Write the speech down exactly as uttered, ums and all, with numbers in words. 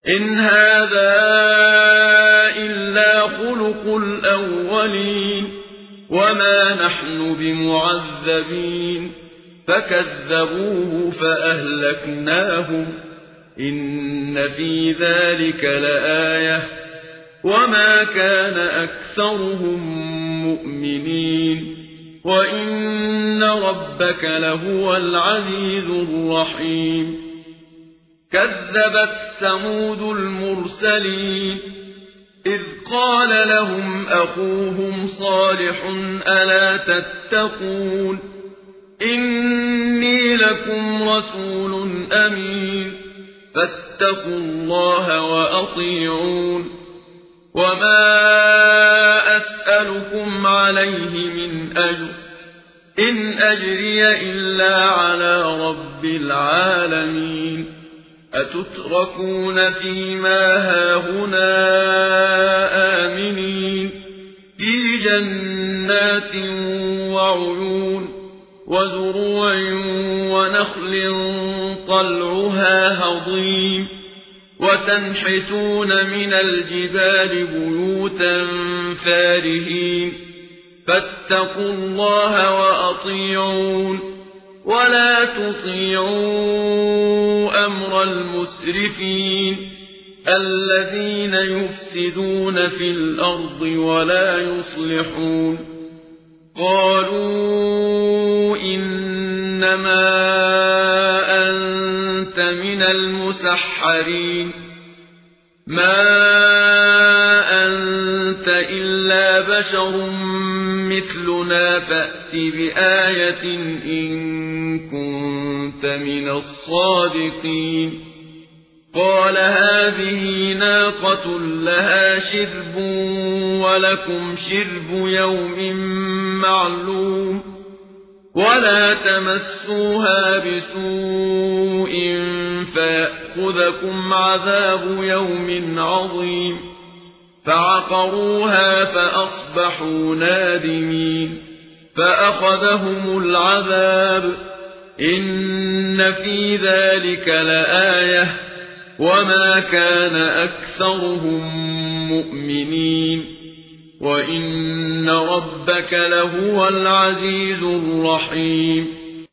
إن هذا إلا خلق الأولين وما نحن بمعذبين فكذبوه فأهلكناهم إن في ذلك لآية وما كان أكثرهم مؤمنين وإن ربك لهو العزيز الرحيم كذبت ثمود المرسلين إذ قال لهم أخوهم صالح ألا تتقون إني لكم رسول أمين فاتقوا الله وأطيعون وما أسألكم عليه من أجر إن أجري إلا على رب العالمين أتتركون فيما هاهنا آمنين في جنات وعيون وزروع ونخل طلعها هضيم وتنحتون من الجبال بيوتا فارهين فاتقوا الله وأطيعون ولا تطيعوا أمر المسرفين الذين يفسدون في الأرض ولا يصلحون قالوا إنما أنت من المسحرين ما أنت إلا بشر مثلنا فأت بآية إن كنت من الصادقين قال هذه ناقة لها شرب ولكم شرب يوم معلوم ولا تمسوها بسوء فيأخذكم عذاب يوم عظيم فعقروها فأصبحوا نادمين فأخذهم العذاب إن في ذلك لآية وما كان أكثرهم مؤمنين وإن ربك لهو العزيز الرحيم